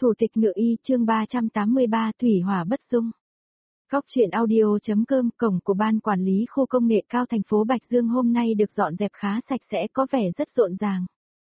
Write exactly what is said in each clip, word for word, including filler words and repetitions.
Thủ tịch Ngự Y chương ba trăm tám mươi ba Thủy hỏa bất dung. Góc truyện audio.com. Cổng của ban quản lý khu công nghệ cao thành phố Bạch Dương hôm nay được dọn dẹp khá sạch sẽ, có vẻ rất rộn ràng.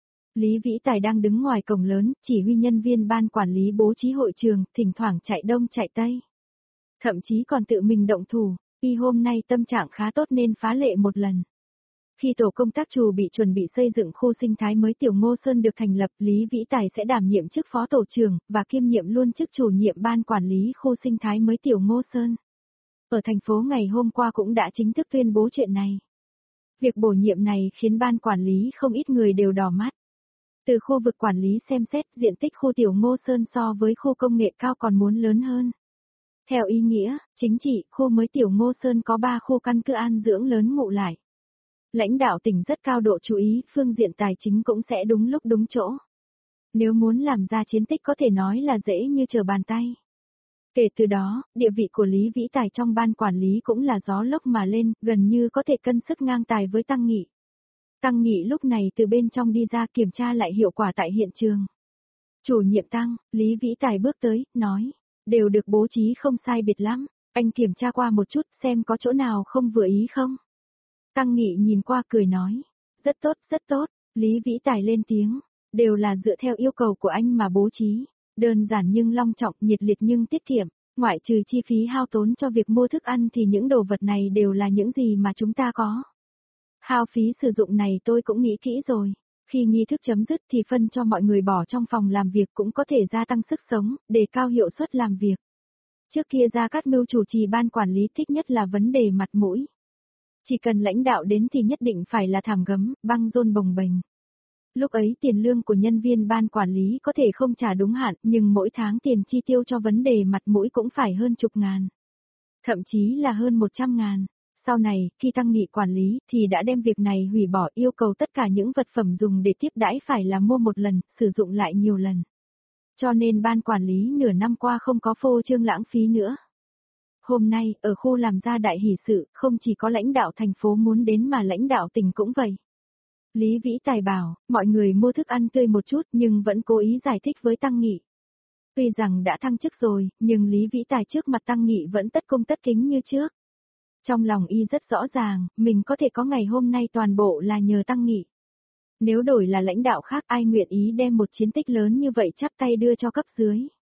Lý Vĩ Tài đang đứng ngoài cổng lớn, chỉ huy nhân viên ban quản lý bố trí hội trường, thỉnh thoảng chạy đông chạy tây. Thậm chí còn tự mình động thủ, y hôm nay tâm trạng khá tốt nên phá lệ một lần. Khi tổ công tác chủ bị chuẩn bị xây dựng khu sinh thái mới Tiểu Ngô Sơn được thành lập, Lý Vĩ Tài sẽ đảm nhiệm chức phó tổ trưởng, và kiêm nhiệm luôn chức chủ nhiệm ban quản lý khu sinh thái mới Tiểu Ngô Sơn. Ở thành phố ngày hôm qua cũng đã chính thức tuyên bố chuyện này. Việc bổ nhiệm này khiến ban quản lý không ít người đều đỏ mắt. Từ khu vực quản lý xem xét, diện tích khu Tiểu Ngô Sơn so với khu công nghệ cao còn muốn lớn hơn. Theo ý nghĩa, chính trị, khu mới Tiểu Ngô Sơn có ba khu căn cứ an dưỡng lớn ngụ lại. Lãnh đạo tỉnh rất cao độ chú ý, phương diện tài chính cũng sẽ đúng lúc đúng chỗ. Nếu muốn làm ra chiến tích có thể nói là dễ như trở bàn tay. Kể từ đó, địa vị của Lý Vĩ Tài trong ban quản lý cũng là gió lốc mà lên, gần như có thể cân sức ngang tài với Tăng Nghị. Tăng Nghị lúc này từ bên trong đi ra kiểm tra lại hiệu quả tại hiện trường. Chủ nhiệm Tăng, Lý Vĩ Tài bước tới, nói, đều được bố trí không sai biệt lắm, anh kiểm tra qua một chút xem có chỗ nào không vừa ý không. Tăng Nghị nhìn qua cười nói, rất tốt, rất tốt, Lý Vĩ Tài lên tiếng, đều là dựa theo yêu cầu của anh mà bố trí, đơn giản nhưng long trọng, nhiệt liệt nhưng tiết kiệm, ngoại trừ chi phí hao tốn cho việc mua thức ăn thì những đồ vật này đều là những gì mà chúng ta có. Hao phí sử dụng này tôi cũng nghĩ kỹ rồi, khi nghi thức chấm dứt thì phân cho mọi người bỏ trong phòng làm việc cũng có thể gia tăng sức sống, đề cao hiệu suất làm việc. Trước kia Gia Cát Mưu chủ trì ban quản lý thích nhất là vấn đề mặt mũi. Chỉ cần lãnh đạo đến thì nhất định phải là thảm gấm, băng rôn bồng bềnh. Lúc ấy tiền lương của nhân viên ban quản lý có thể không trả đúng hạn, nhưng mỗi tháng tiền chi tiêu cho vấn đề mặt mũi cũng phải hơn chục ngàn. Thậm chí là hơn một trăm ngàn. Sau này, khi Tăng Nghị quản lý thì đã đem việc này hủy bỏ, yêu cầu tất cả những vật phẩm dùng để tiếp đãi phải là mua một lần, sử dụng lại nhiều lần. Cho nên ban quản lý nửa năm qua không có phô trương lãng phí nữa. Hôm nay, ở khu làm ra đại hỷ sự, không chỉ có lãnh đạo thành phố muốn đến mà lãnh đạo tỉnh cũng vậy. Lý Vĩ Tài bảo, mọi người mua thức ăn tươi một chút nhưng vẫn cố ý giải thích với Tăng Nghị. Tuy rằng đã thăng chức rồi, nhưng Lý Vĩ Tài trước mặt Tăng Nghị vẫn tất cung tất kính như trước. Trong lòng y rất rõ ràng, mình có thể có ngày hôm nay toàn bộ là nhờ Tăng Nghị. Nếu đổi là lãnh đạo khác ai nguyện ý đem một chiến tích lớn như vậy chắp tay đưa cho cấp dưới.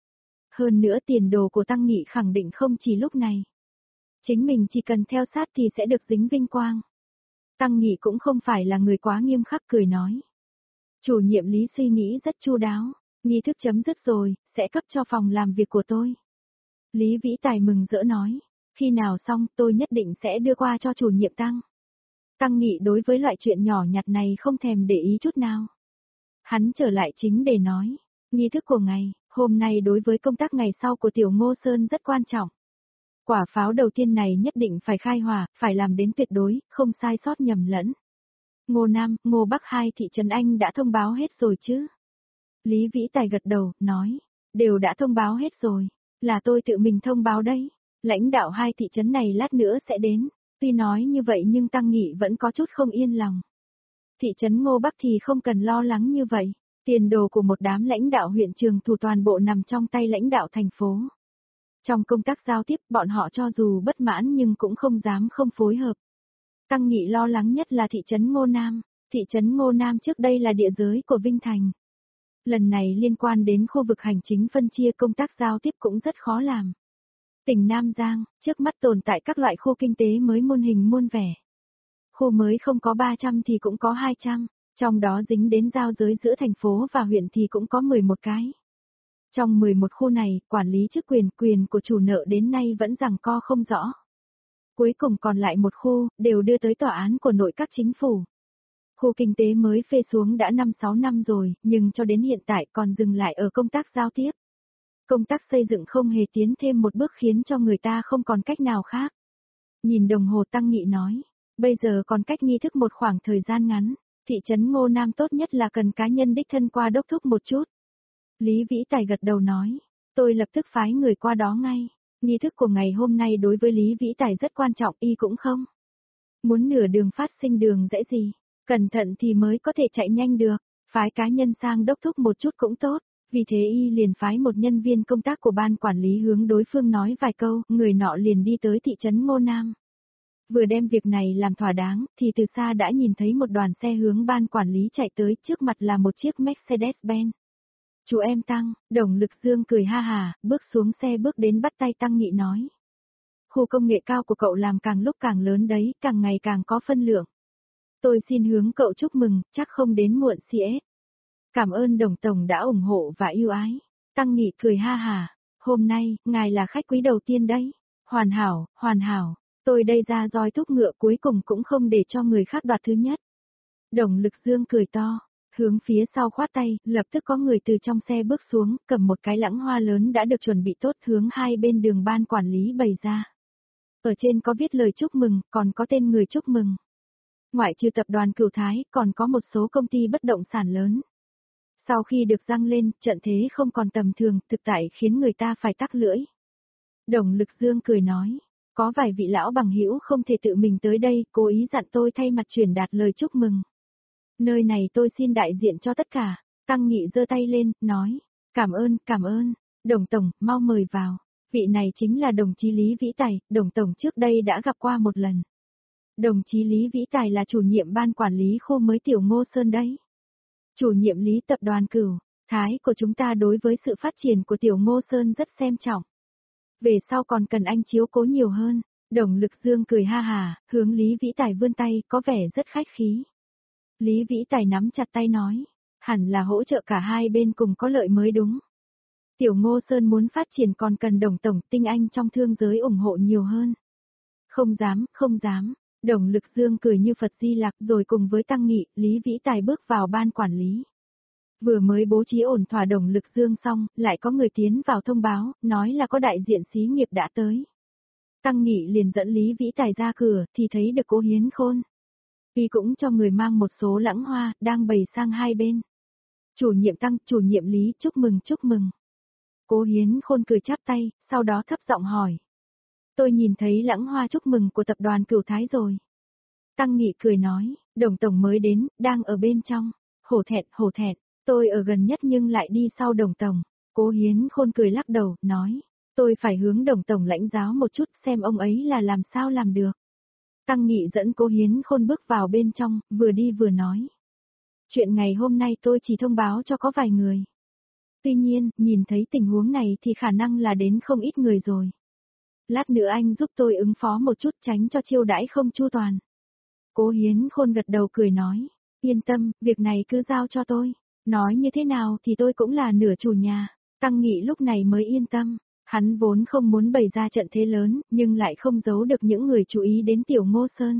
Hơn nữa tiền đồ của Tăng Nghị khẳng định không chỉ lúc này. Chính mình chỉ cần theo sát thì sẽ được dính vinh quang. Tăng Nghị cũng không phải là người quá nghiêm khắc, cười nói. Chủ nhiệm Lý suy nghĩ rất chu đáo, nghi thức chấm dứt rồi, sẽ cấp cho phòng làm việc của tôi. Lý Vĩ Tài mừng rỡ nói, khi nào xong tôi nhất định sẽ đưa qua cho chủ nhiệm Tăng. Tăng Nghị đối với loại chuyện nhỏ nhặt này không thèm để ý chút nào. Hắn trở lại chính để nói, nghi thức của ngày, hôm nay đối với công tác ngày sau của Tiểu Ngô Sơn rất quan trọng. Quả pháo đầu tiên này nhất định phải khai hỏa, phải làm đến tuyệt đối, không sai sót nhầm lẫn. Ngô Nam, Ngô Bắc hai thị trấn anh đã thông báo hết rồi chứ? Lý Vĩ Tài gật đầu, nói, đều đã thông báo hết rồi, là tôi tự mình thông báo đây, lãnh đạo hai thị trấn này lát nữa sẽ đến, tuy nói như vậy nhưng Tăng Nghị vẫn có chút không yên lòng. Thị trấn Ngô Bắc thì không cần lo lắng như vậy, tiền đồ của một đám lãnh đạo huyện trường thủ toàn bộ nằm trong tay lãnh đạo thành phố. Trong công tác giao tiếp, bọn họ cho dù bất mãn nhưng cũng không dám không phối hợp. Tăng Nghị lo lắng nhất là thị trấn Ngô Nam. Thị trấn Ngô Nam trước đây là địa giới của Vinh Thành. Lần này liên quan đến khu vực hành chính phân chia, công tác giao tiếp cũng rất khó làm. Tỉnh Nam Giang, trước mắt tồn tại các loại khu kinh tế mới muôn hình muôn vẻ. Khu mới không có ba trăm thì cũng có hai trăm, trong đó dính đến giao giới giữa thành phố và huyện thì cũng có mười một cái. Trong mười một khu này, quản lý chức quyền quyền của chủ nợ đến nay vẫn giằng co không rõ. Cuối cùng còn lại một khu, đều đưa tới tòa án của nội các chính phủ. Khu kinh tế mới phê xuống đã năm sáu năm rồi, nhưng cho đến hiện tại còn dừng lại ở công tác giao tiếp. Công tác xây dựng không hề tiến thêm một bước khiến cho người ta không còn cách nào khác. Nhìn đồng hồ Tăng Nghị nói, bây giờ còn cách nghi thức một khoảng thời gian ngắn, thị trấn Ngô Nam tốt nhất là cần cá nhân đích thân qua đốc thúc một chút. Lý Vĩ Tài gật đầu nói, tôi lập tức phái người qua đó ngay, nghi thức của ngày hôm nay đối với Lý Vĩ Tài rất quan trọng, y cũng không muốn nửa đường phát sinh đường dễ gì, cẩn thận thì mới có thể chạy nhanh được, phái cá nhân sang đốc thúc một chút cũng tốt, Vì thế y liền phái một nhân viên công tác của ban quản lý hướng đối phương nói vài câu, người nọ liền đi tới thị trấn Ngô Nam. Vừa đem việc này làm thỏa đáng, thì từ xa đã nhìn thấy một đoàn xe hướng ban quản lý chạy tới, trước mặt là một chiếc Mercedes-Benz. Chú em Tăng, Đồng Lực Dương cười ha hà, bước xuống xe bước đến bắt tay Tăng Nghị nói. Khu công nghệ cao của cậu làm càng lúc càng lớn đấy, càng ngày càng có phân lượng. Tôi xin hướng cậu chúc mừng, chắc không đến muộn xê ét. Cảm ơn Đồng Tổng đã ủng hộ và yêu ái. Tăng Nghị cười ha hà, hôm nay, ngài là khách quý đầu tiên đấy. Hoàn hảo, hoàn hảo, tôi đây ra roi thúc ngựa cuối cùng cũng không để cho người khác đoạt thứ nhất. Đồng Lực Dương cười to, hướng phía sau khoát tay, lập tức có người từ trong xe bước xuống, cầm một cái lẵng hoa lớn đã được chuẩn bị tốt hướng hai bên đường ban quản lý bày ra. Ở trên có viết lời chúc mừng, còn có tên người chúc mừng. Ngoại trừ tập đoàn Cửu Thái, còn có một số công ty bất động sản lớn. Sau khi được răng lên, trận thế không còn tầm thường, thực tại khiến người ta phải tắc lưỡi. Đồng Lực Dương cười nói, có vài vị lão bằng hữu không thể tự mình tới đây, cố ý dặn tôi thay mặt truyền đạt lời chúc mừng. Nơi này tôi xin đại diện cho tất cả. Tăng Nghị giơ tay lên, nói, cảm ơn, cảm ơn, Đồng Tổng, mau mời vào. Vị này chính là đồng chí Lý Vĩ Tài, Đồng Tổng trước đây đã gặp qua một lần. Đồng chí Lý Vĩ Tài là chủ nhiệm ban quản lý khu mới Tiểu Ngô Sơn đấy. Chủ nhiệm Lý tập đoàn Cửu Thái của chúng ta đối với sự phát triển của Tiểu Ngô Sơn rất xem trọng. Về sau còn cần anh chiếu cố nhiều hơn. Đồng Lực Dương cười ha hà, hướng Lý Vĩ Tài vươn tay, có vẻ rất khách khí. Lý Vĩ Tài nắm chặt tay nói, hẳn là hỗ trợ cả hai bên cùng có lợi mới đúng. Tiểu Ngô Sơn muốn phát triển còn cần Đồng Tổng tinh anh trong thương giới ủng hộ nhiều hơn. Không dám, không dám. Đồng Lực Dương cười như Phật Di Lặc rồi cùng với Tăng Nghị, Lý Vĩ Tài bước vào ban quản lý. Vừa mới bố trí ổn thỏa Đồng Lực Dương xong, lại có người tiến vào thông báo, nói là có đại diện xí nghiệp đã tới. Tăng Nghị liền dẫn Lý Vĩ Tài ra cửa, thì thấy được Cố Hiến Khôn. Y cũng cho người mang một số lẵng hoa, đang bày sang hai bên. Chủ nhiệm Tăng, chủ nhiệm Lý, chúc mừng chúc mừng. Cố Hiến Khôn cười chắp tay, sau đó thấp giọng hỏi. Tôi nhìn thấy lẵng hoa chúc mừng của tập đoàn Cửu Thái rồi. Tăng Nghị cười nói, Đồng Tổng mới đến, đang ở bên trong. Hổ thẹn, hổ thẹn, tôi ở gần nhất nhưng lại đi sau Đồng Tổng. Cố Hiến Khôn cười lắc đầu, nói, tôi phải hướng Đồng Tổng lãnh giáo một chút xem ông ấy là làm sao làm được. Tăng Nghị dẫn Cố Hiến Khôn bước vào bên trong, vừa đi vừa nói. Chuyện ngày hôm nay tôi chỉ thông báo cho có vài người. Tuy nhiên, nhìn thấy tình huống này thì khả năng là đến không ít người rồi. Lát nữa anh giúp tôi ứng phó một chút tránh cho chiêu đãi không chu toàn. Cố Hiến Khôn gật đầu cười nói, yên tâm, việc này cứ giao cho tôi. Nói như thế nào thì tôi cũng là nửa chủ nhà. Tăng Nghị lúc này mới yên tâm. Hắn vốn không muốn bày ra trận thế lớn, nhưng lại không giấu được những người chú ý đến Tiểu Ngô Sơn.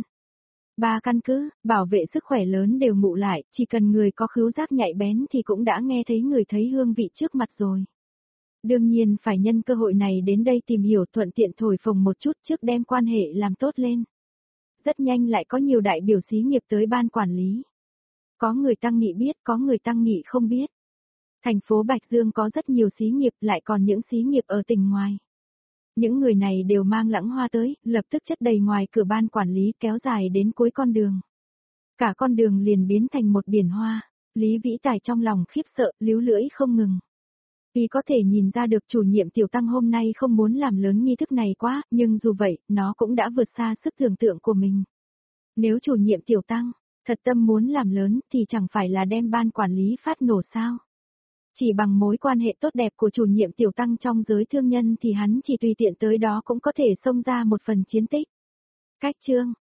Ba căn cứ, bảo vệ sức khỏe lớn đều ngụ lại, chỉ cần người có khứu giác nhạy bén thì cũng đã nghe thấy người thấy hương vị trước mặt rồi. Đương nhiên phải nhân cơ hội này đến đây tìm hiểu thuận tiện thổi phồng một chút trước đem quan hệ làm tốt lên. Rất nhanh lại có nhiều đại biểu xí nghiệp tới ban quản lý. Có người Tăng Nghị biết, có người Tăng Nghị không biết. Thành phố Bạch Dương có rất nhiều xí nghiệp, lại còn những xí nghiệp ở tỉnh ngoài. Những người này đều mang lẵng hoa tới, lập tức chất đầy ngoài cửa ban quản lý kéo dài đến cuối con đường. Cả con đường liền biến thành một biển hoa, Lý Vĩ Tài trong lòng khiếp sợ, líu lưỡi không ngừng. Vì có thể nhìn ra được chủ nhiệm Tiểu Tăng hôm nay không muốn làm lớn nghi thức này quá, nhưng dù vậy, nó cũng đã vượt xa sức tưởng tượng của mình. Nếu chủ nhiệm Tiểu Tăng, thật tâm muốn làm lớn thì chẳng phải là đem ban quản lý phát nổ sao? Chỉ bằng mối quan hệ tốt đẹp của chủ nhiệm Tiểu Tăng trong giới thương nhân thì hắn chỉ tùy tiện tới đó cũng có thể xông ra một phần chiến tích. Cách chương